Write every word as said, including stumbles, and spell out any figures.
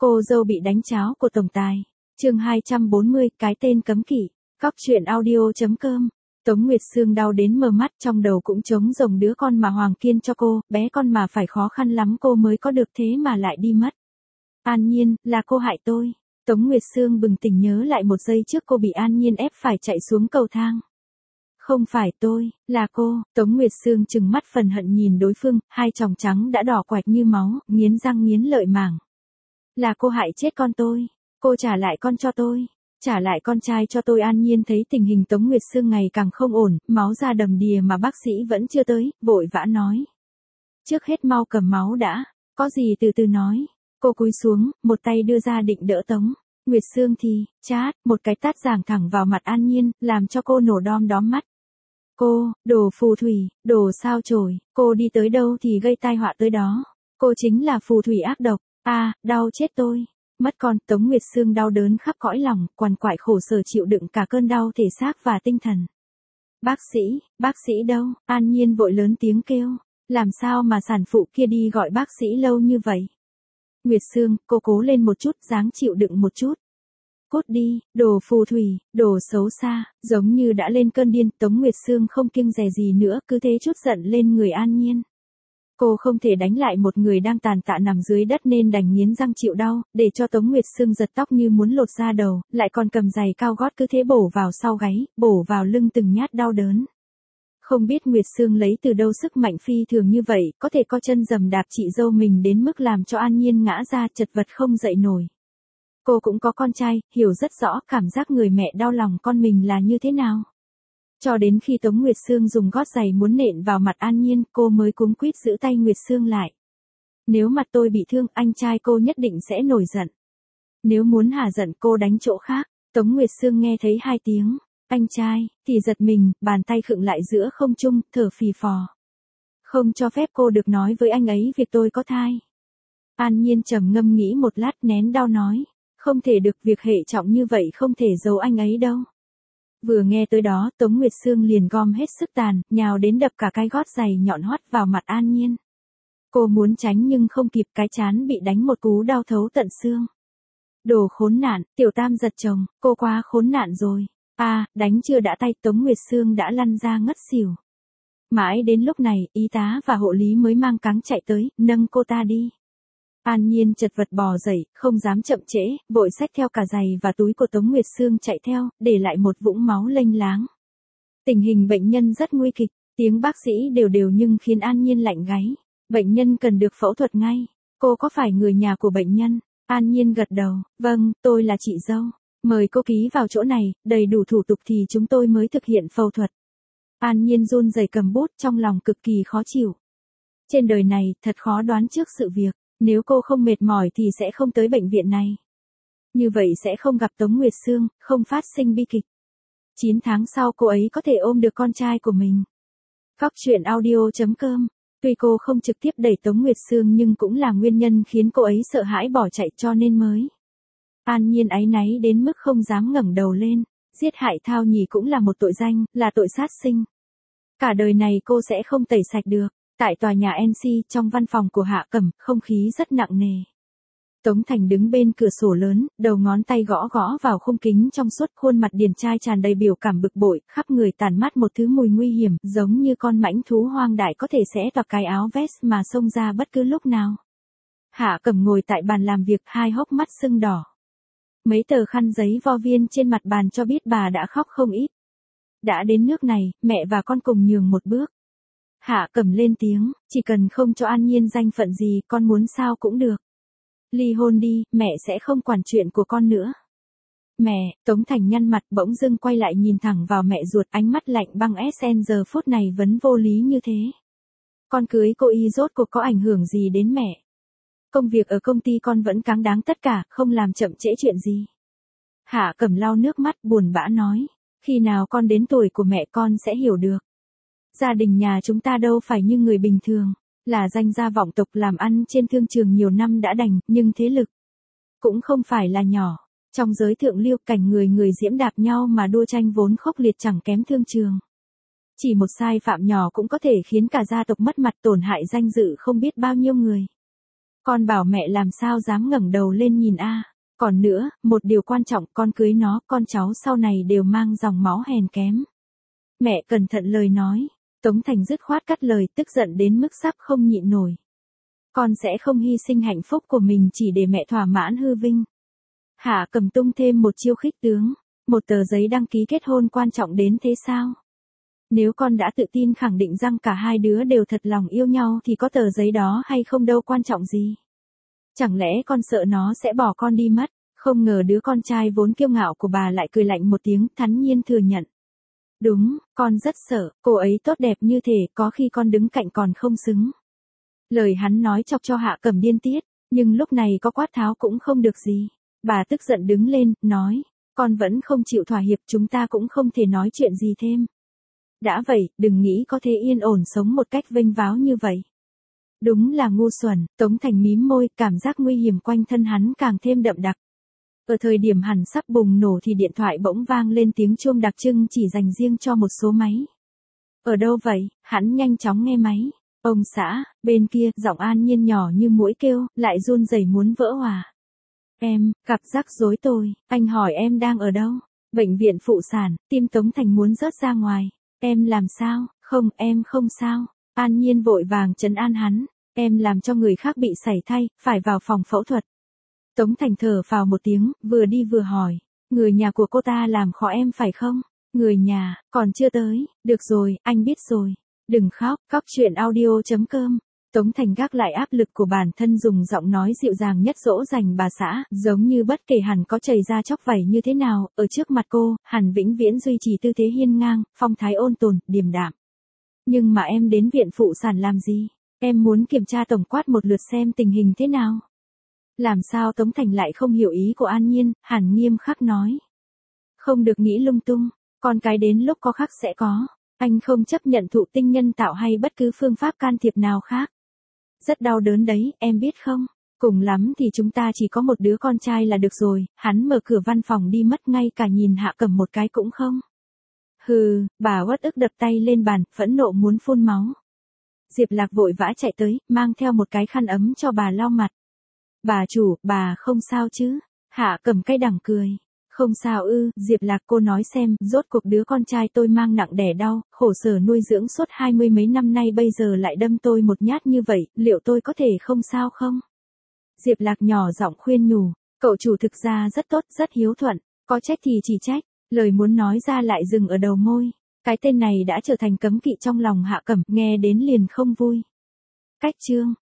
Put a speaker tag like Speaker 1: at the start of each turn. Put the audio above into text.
Speaker 1: Cô dâu bị đánh cháo của tổng tài. Chương hai trăm bốn mươi, cái tên cấm kỵ. Cóc truyện audio.com. Tống Nguyệt Sương đau đến mờ mắt, trong đầu cũng trống rỗng đứa con mà Hoàng Kiên cho cô, bé con mà phải khó khăn lắm cô mới có được thế mà lại đi mất. An Nhiên, là cô hại tôi. Tống Nguyệt Sương bừng tỉnh nhớ lại một giây trước cô bị An Nhiên ép phải chạy xuống cầu thang. Không phải tôi, là cô. Tống Nguyệt Sương trừng mắt phần hận nhìn đối phương, hai tròng trắng đã đỏ quạch như máu, nghiến răng nghiến lợi màng. Là cô hại chết con tôi. Cô trả lại con cho tôi. Trả lại con trai cho tôi. An Nhiên thấy tình hình Tống Nguyệt Sương ngày càng không ổn, máu ra đầm đìa mà bác sĩ vẫn chưa tới, vội vã nói. Trước hết mau cầm máu đã, có gì từ từ nói. Cô cúi xuống, một tay đưa ra định đỡ Tống Nguyệt Sương thì, chát, một cái tát giáng thẳng vào mặt An Nhiên, làm cho cô nổ đom đóm mắt. Cô, đồ phù thủy, đồ sao chổi, cô đi tới đâu thì gây tai họa tới đó. Cô chính là phù thủy ác độc. A, à, đau chết tôi. Mất con. Tống Nguyệt Sương đau đớn khắp cõi lòng, quằn quại khổ sở chịu đựng cả cơn đau thể xác và tinh thần. Bác sĩ, bác sĩ đâu? An Nhiên vội lớn tiếng kêu. Làm sao mà sản phụ kia đi gọi bác sĩ lâu như vậy? Nguyệt Sương, cô cố lên một chút, dáng chịu đựng một chút. Cút đi, đồ phù thủy, đồ xấu xa. Giống như đã lên cơn điên, Tống Nguyệt Sương không kiêng dè gì nữa, cứ thế trút giận lên người An Nhiên. Cô không thể đánh lại một người đang tàn tạ nằm dưới đất nên đành nghiến răng chịu đau, để cho Tống Nguyệt Sương giật tóc như muốn lột da đầu, lại còn cầm giày cao gót cứ thế bổ vào sau gáy, bổ vào lưng từng nhát đau đớn. Không biết Nguyệt Sương lấy từ đâu sức mạnh phi thường như vậy, có thể co chân dầm đạp chị dâu mình đến mức làm cho An Nhiên ngã ra chật vật không dậy nổi. Cô cũng có con trai, hiểu rất rõ cảm giác người mẹ đau lòng con mình là như thế nào. Cho đến khi Tống Nguyệt Sương dùng gót giày muốn nện vào mặt An Nhiên, cô mới cuống quýt giữ tay Nguyệt Sương lại. Nếu mặt tôi bị thương, anh trai cô nhất định sẽ nổi giận. Nếu muốn hả giận cô đánh chỗ khác. Tống Nguyệt Sương nghe thấy hai tiếng, anh trai, thì giật mình, bàn tay khựng lại giữa không trung, thở phì phò. Không cho phép cô được nói với anh ấy việc tôi có thai. An Nhiên trầm ngâm nghĩ một lát nén đau nói. Không thể được, việc hệ trọng như vậy không thể giấu anh ấy đâu. Vừa nghe tới đó, Tống Nguyệt Sương liền gom hết sức tàn, nhào đến đập cả cái gót giày nhọn hoắt vào mặt An Nhiên. Cô muốn tránh nhưng không kịp, cái trán bị đánh một cú đau thấu tận xương. Đồ khốn nạn, tiểu tam giật chồng, cô quá khốn nạn rồi. A, à, đánh chưa đã tay, Tống Nguyệt Sương đã lăn ra ngất xỉu. Mãi đến lúc này, y tá và hộ lý mới mang cáng chạy tới, nâng cô ta đi. An Nhiên chật vật bò dậy, không dám chậm trễ, vội xách theo cả giày và túi của Tống Nguyệt Sương chạy theo, để lại một vũng máu lênh láng. Tình hình bệnh nhân rất nguy kịch, tiếng bác sĩ đều đều nhưng khiến An Nhiên lạnh gáy. Bệnh nhân cần được phẫu thuật ngay. Cô có phải người nhà của bệnh nhân? An Nhiên gật đầu, vâng, tôi là chị dâu. Mời cô ký vào chỗ này, đầy đủ thủ tục thì chúng tôi mới thực hiện phẫu thuật. An Nhiên run rẩy cầm bút, trong lòng cực kỳ khó chịu. Trên đời này, thật khó đoán trước sự việc. Nếu cô không mệt mỏi thì sẽ không tới bệnh viện này. Như vậy sẽ không gặp Tống Nguyệt Sương, không phát sinh bi kịch. chín tháng sau cô ấy có thể ôm được con trai của mình. Cóc truyện audio.com. Tuy cô không trực tiếp đẩy Tống Nguyệt Sương nhưng cũng là nguyên nhân khiến cô ấy sợ hãi bỏ chạy cho nên mới. An Nhiên áy náy đến mức không dám ngẩng đầu lên. Giết hại Thao Nhì cũng là một tội danh, là tội sát sinh. Cả đời này cô sẽ không tẩy sạch được. Tại tòa nhà en xê, trong văn phòng của Hạ Cẩm, không khí rất nặng nề. Tống Thành đứng bên cửa sổ lớn, đầu ngón tay gõ gõ vào khung kính trong suốt, khuôn mặt điển trai tràn đầy biểu cảm bực bội, khắp người tản mát một thứ mùi nguy hiểm, giống như con mãnh thú hoang dại có thể xé toạc cái áo vest mà xông ra bất cứ lúc nào. Hạ Cẩm ngồi tại bàn làm việc, hai hốc mắt sưng đỏ. Mấy tờ khăn giấy vo viên trên mặt bàn cho biết bà đã khóc không ít. Đã đến nước này, mẹ và con cùng nhường một bước. Hạ Cẩm lên tiếng, chỉ cần không cho An Nhiên danh phận gì, con muốn sao cũng được. Ly hôn đi, mẹ sẽ không quản chuyện của con nữa. Mẹ, Tống Thành nhăn mặt bỗng dưng quay lại nhìn thẳng vào mẹ ruột, ánh mắt lạnh băng ét en giờ phút này vẫn vô lý như thế. Con cưới cô y rốt cuộc có ảnh hưởng gì đến mẹ? Công việc ở công ty con vẫn cáng đáng tất cả, không làm chậm trễ chuyện gì. Hạ Cẩm lau nước mắt buồn bã nói, khi nào con đến tuổi của mẹ con sẽ hiểu được. Gia đình nhà chúng ta đâu phải như người bình thường, là danh gia vọng tộc làm ăn trên thương trường nhiều năm đã đành, nhưng thế lực cũng không phải là nhỏ. Trong giới thượng lưu, cảnh người người diễm đạp nhau mà đua tranh vốn khốc liệt chẳng kém thương trường. Chỉ một sai phạm nhỏ cũng có thể khiến cả gia tộc mất mặt, tổn hại danh dự không biết bao nhiêu người. Con bảo mẹ làm sao dám ngẩng đầu lên nhìn a. Còn nữa, một điều quan trọng, con cưới nó, con cháu sau này đều mang dòng máu hèn kém. Mẹ cẩn thận lời nói. Tống Thành dứt khoát cắt lời, tức giận đến mức sắp không nhịn nổi. Con sẽ không hy sinh hạnh phúc của mình chỉ để mẹ thỏa mãn hư vinh. Hạ Cầm tung thêm một chiêu khích tướng. Một tờ giấy đăng ký kết hôn quan trọng đến thế sao? Nếu con đã tự tin khẳng định rằng cả hai đứa đều thật lòng yêu nhau thì có tờ giấy đó hay không đâu quan trọng gì. Chẳng lẽ con sợ nó sẽ bỏ con đi mất? Không ngờ đứa con trai vốn kiêu ngạo của bà lại cười lạnh một tiếng, thản nhiên thừa nhận. Đúng, con rất sợ, cô ấy tốt đẹp như thế, có khi con đứng cạnh còn không xứng. Lời hắn nói chọc cho Hạ Cẩm điên tiết, nhưng lúc này có quát tháo cũng không được gì. Bà tức giận đứng lên, nói, con vẫn không chịu thỏa hiệp, chúng ta cũng không thể nói chuyện gì thêm. Đã vậy, đừng nghĩ có thể yên ổn sống một cách vênh váo như vậy. Đúng là ngu xuẩn, Tống Thành mím môi, cảm giác nguy hiểm quanh thân hắn càng thêm đậm đặc. Ở thời điểm hẳn sắp bùng nổ thì điện thoại bỗng vang lên tiếng chuông đặc trưng chỉ dành riêng cho một số máy. Ở đâu vậy? Hắn nhanh chóng nghe máy. Ông xã, bên kia, giọng An Nhiên nhỏ như muỗi kêu, lại run rẩy muốn vỡ hòa. Em, gặp rắc rối tôi, anh hỏi em đang ở đâu? Bệnh viện phụ sản, tim Tống Thành muốn rớt ra ngoài. Em làm sao? Không, em không sao. An Nhiên vội vàng trấn an hắn. Em làm cho người khác bị sảy thai, phải vào phòng phẫu thuật. Tống Thành thở phào một tiếng, vừa đi vừa hỏi. Người nhà của cô ta làm khó em phải không? Người nhà, còn chưa tới. Được rồi, anh biết rồi. Đừng khóc, khóc chuyện audio chấm com. Tống Thành gác lại áp lực của bản thân dùng giọng nói dịu dàng nhất dỗ dành bà xã, giống như bất kể hắn có chảy ra chóc vảy như thế nào, ở trước mặt cô, hắn vĩnh viễn duy trì tư thế hiên ngang, phong thái ôn tồn, điềm đạm. Nhưng mà em đến viện phụ sản làm gì? Em muốn kiểm tra tổng quát một lượt xem tình hình thế nào. Làm sao Tống Thành lại không hiểu ý của An Nhiên, hắn nghiêm khắc nói. Không được nghĩ lung tung, con cái đến lúc có khắc sẽ có. Anh không chấp nhận thụ tinh nhân tạo hay bất cứ phương pháp can thiệp nào khác. Rất đau đớn đấy, em biết không? Cùng lắm thì chúng ta chỉ có một đứa con trai là được rồi. Hắn mở cửa văn phòng đi mất, ngay cả nhìn Hạ Cẩm một cái cũng không. Hừ, bà uất ức đập tay lên bàn, phẫn nộ muốn phun máu. Diệp Lạc vội vã chạy tới, mang theo một cái khăn ấm cho bà lau mặt. Bà chủ, bà không sao chứ? Hạ Cẩm cay đắng cười. Không sao ư, Diệp Lạc, cô nói xem, rốt cuộc đứa con trai tôi mang nặng đẻ đau, khổ sở nuôi dưỡng suốt hai mươi mấy năm nay bây giờ lại đâm tôi một nhát như vậy, liệu tôi có thể không sao không? Diệp Lạc nhỏ giọng khuyên nhủ, cậu chủ thực ra rất tốt, rất hiếu thuận, có trách thì chỉ trách, lời muốn nói ra lại dừng ở đầu môi. Cái tên này đã trở thành cấm kỵ trong lòng Hạ Cẩm, nghe đến liền không vui. Cách chương